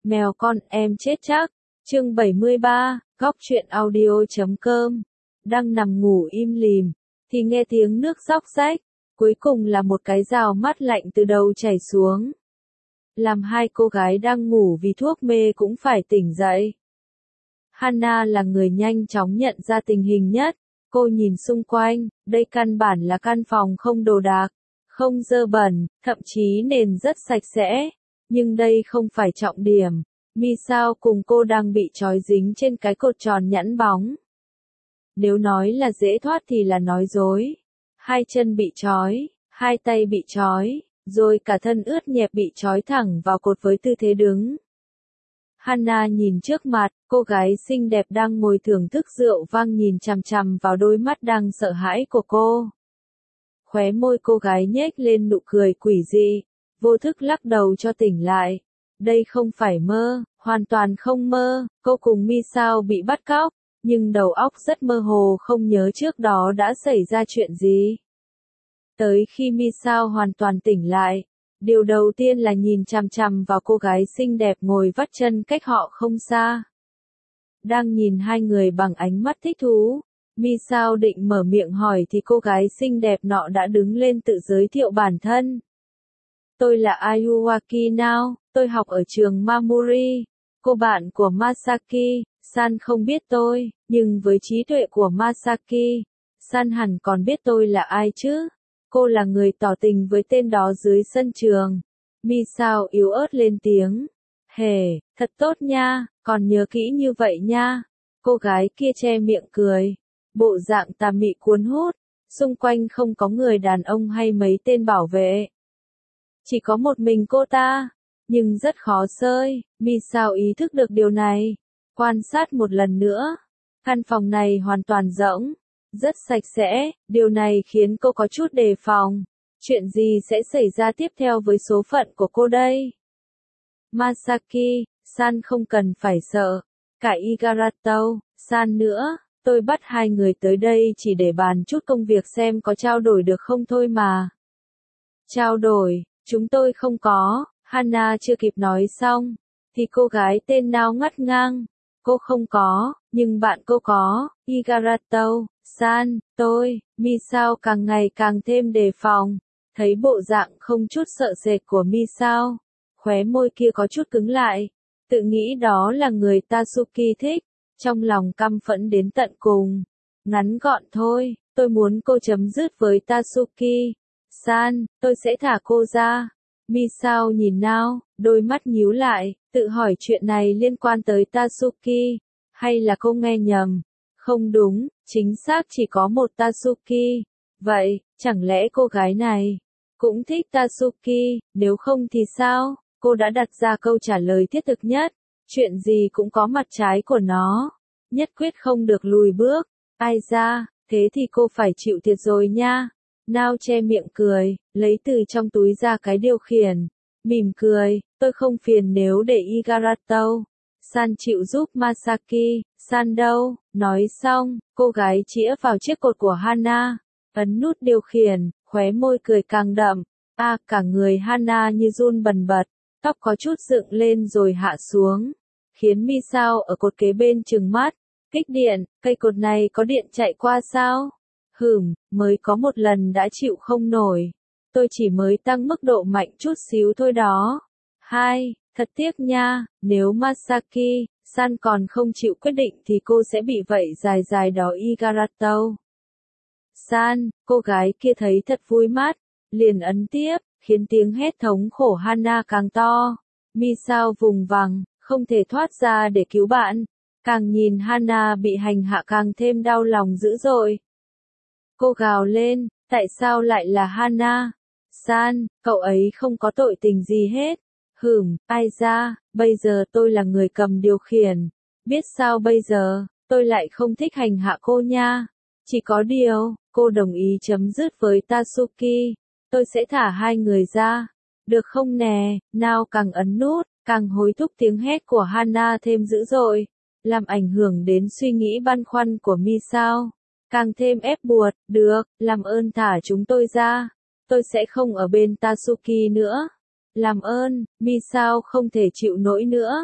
Mèo con em chết chắc. Chương 73, góc truyện audio.com. Đang nằm ngủ im lìm, thì nghe tiếng nước róc rách, cuối cùng là một cái rào mát lạnh từ đầu chảy xuống. Làm hai cô gái đang ngủ vì thuốc mê cũng phải tỉnh dậy. Hana là người nhanh chóng nhận ra tình hình nhất, cô nhìn xung quanh, đây căn bản là căn phòng không đồ đạc, không dơ bẩn, thậm chí nền rất sạch sẽ. Nhưng đây không phải trọng điểm. Misao cùng cô đang bị trói dính trên cái cột tròn nhẵn bóng. Nếu nói là dễ thoát thì là nói dối. Hai chân bị trói, hai tay bị trói, rồi cả thân ướt nhẹp bị trói thẳng vào cột với tư thế đứng. Hana nhìn trước mặt, cô gái xinh đẹp đang ngồi thưởng thức rượu vang nhìn chằm chằm vào đôi mắt đang sợ hãi của cô. Khóe môi cô gái nhếch lên nụ cười quỷ dị, vô thức lắc đầu cho tỉnh lại. Đây không phải mơ, hoàn toàn không mơ, cô cùng Misao bị bắt cóc, nhưng đầu óc rất mơ hồ không nhớ trước đó đã xảy ra chuyện gì. Tới khi Misao hoàn toàn tỉnh lại, điều đầu tiên là nhìn chằm chằm vào cô gái xinh đẹp ngồi vắt chân cách họ không xa. Đang nhìn hai người bằng ánh mắt thích thú, Misao định mở miệng hỏi thì cô gái xinh đẹp nọ đã đứng lên tự giới thiệu bản thân. Tôi là Ayuwaki Nao, tôi học ở trường Mamori, cô bạn của Masaki. San không biết tôi, nhưng với trí tuệ của Masaki, San hẳn còn biết tôi là ai chứ. Cô là người tỏ tình với tên đó dưới sân trường. Misao yếu ớt lên tiếng. Hề, thật tốt nha, còn nhớ kỹ như vậy nha. Cô gái kia che miệng cười. Bộ dạng tà mị cuốn hút, xung quanh không có người đàn ông hay mấy tên bảo vệ. Chỉ có một mình cô ta, nhưng rất khó sơi. Misao ý thức được điều này. Quan sát một lần nữa, căn phòng này hoàn toàn rỗng, rất sạch sẽ, điều này khiến cô có chút đề phòng. Chuyện gì sẽ xảy ra tiếp theo với số phận của cô đây? Masaki, San không cần phải sợ, cả Igarato, San nữa, tôi bắt hai người tới đây chỉ để bàn chút công việc xem có trao đổi được không thôi mà. Trao đổi, chúng tôi không có, Hana chưa kịp nói xong, thì cô gái tên Nao ngắt ngang. Cô không có, nhưng bạn cô có, Igarato, San, tôi. Misao càng ngày càng thêm đề phòng, thấy bộ dạng không chút sợ sệt của Misao, khóe môi kia có chút cứng lại, tự nghĩ đó là người Tatsuki thích, trong lòng căm phẫn đến tận cùng. Ngắn gọn thôi, tôi muốn cô chấm dứt với Tatsuki. San, tôi sẽ thả cô ra. Misao nhìn Nao, đôi mắt nhíu lại, tự hỏi chuyện này liên quan tới Tatsuki, hay là cô nghe nhầm? Không đúng, chính xác chỉ có một Tatsuki. Vậy, chẳng lẽ cô gái này cũng thích Tatsuki, nếu không thì sao? Cô đã đặt ra câu trả lời thiết thực nhất, chuyện gì cũng có mặt trái của nó, nhất quyết không được lùi bước. Ai ra, thế thì cô phải chịu thiệt rồi nha. Nao che miệng cười, lấy từ trong túi ra cái điều khiển, mỉm cười, tôi không phiền nếu để Igarato San chịu giúp Masaki. San đâu? Nói xong, cô gái chĩa vào chiếc cột của Hana, ấn nút điều khiển, khóe môi cười càng đậm. Cả người Hana như run bần bật, tóc có chút dựng lên rồi hạ xuống, khiến Misao ở cột kế bên trừng mắt. Kích điện, cây cột này có điện chạy qua sao? Mới có một lần đã chịu không nổi. Tôi chỉ mới tăng mức độ mạnh chút xíu thôi đó. Thật tiếc nha, nếu Masaki, San còn không chịu quyết định thì cô sẽ bị vậy dài dài đó Igarato. San, cô gái kia thấy thật vui mắt, liền ấn tiếp, khiến tiếng hét thống khổ Hana càng to. Misao vùng vằng, không thể thoát ra để cứu bạn. Càng nhìn Hana bị hành hạ càng thêm đau lòng dữ dội. Cô gào lên, tại sao lại là Hana? San, cậu ấy không có tội tình gì hết. Ai ra, bây giờ tôi là người cầm điều khiển. Biết sao bây giờ, tôi lại không thích hành hạ cô nha. Chỉ có điều, cô đồng ý chấm dứt với Tatsuki. Tôi sẽ thả hai người ra. Được không nè? Nao càng ấn nút, càng hối thúc tiếng hét của Hana thêm dữ dội, làm ảnh hưởng đến suy nghĩ băn khoăn của Misao. Càng thêm ép buộc, được, làm ơn thả chúng tôi ra. Tôi sẽ không ở bên Tatsuki nữa. Làm ơn, Misao không thể chịu nổi nữa.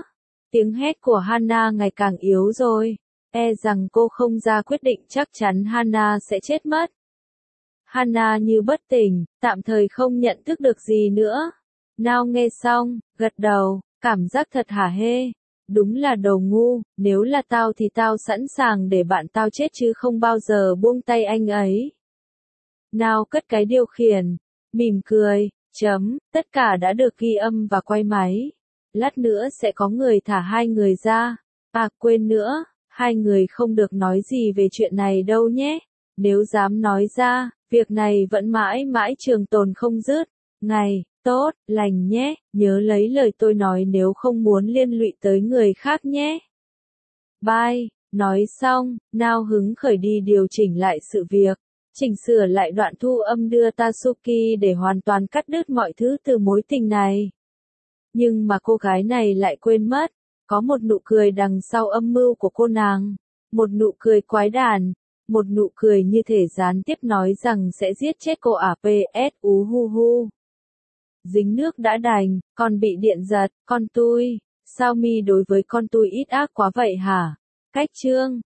Tiếng hét của Hana ngày càng yếu rồi. E rằng cô không ra quyết định chắc chắn Hana sẽ chết mất. Hana như bất tỉnh, tạm thời không nhận thức được gì nữa. Nào nghe xong, gật đầu, cảm giác thật hả hê. Đúng là đồ ngu, nếu là tao thì tao sẵn sàng để bạn tao chết chứ không bao giờ buông tay anh ấy. Nào cất cái điều khiển, mỉm cười, tất cả đã được ghi âm và quay máy. Lát nữa sẽ có người thả hai người ra. À quên nữa, hai người không được nói gì về chuyện này đâu nhé. Nếu dám nói ra, việc này vẫn mãi mãi trường tồn không dứt. Ngày, tốt, lành nhé, nhớ lấy lời tôi nói nếu không muốn liên lụy tới người khác nhé. Bye, nói xong, Nào hứng khởi đi điều chỉnh lại sự việc. Chỉnh sửa lại đoạn thu âm đưa Tatsuki để hoàn toàn cắt đứt mọi thứ từ mối tình này. Nhưng mà cô gái này lại quên mất, có một nụ cười đằng sau âm mưu của cô nàng. Một nụ cười quái đản, một nụ cười như thể gián tiếp nói rằng sẽ giết chết cô à PS ú hu hu. Dính nước đã đành, còn bị điện giật, con tui. Sao mi đối với con tui ít ác quá vậy hả? Cách chương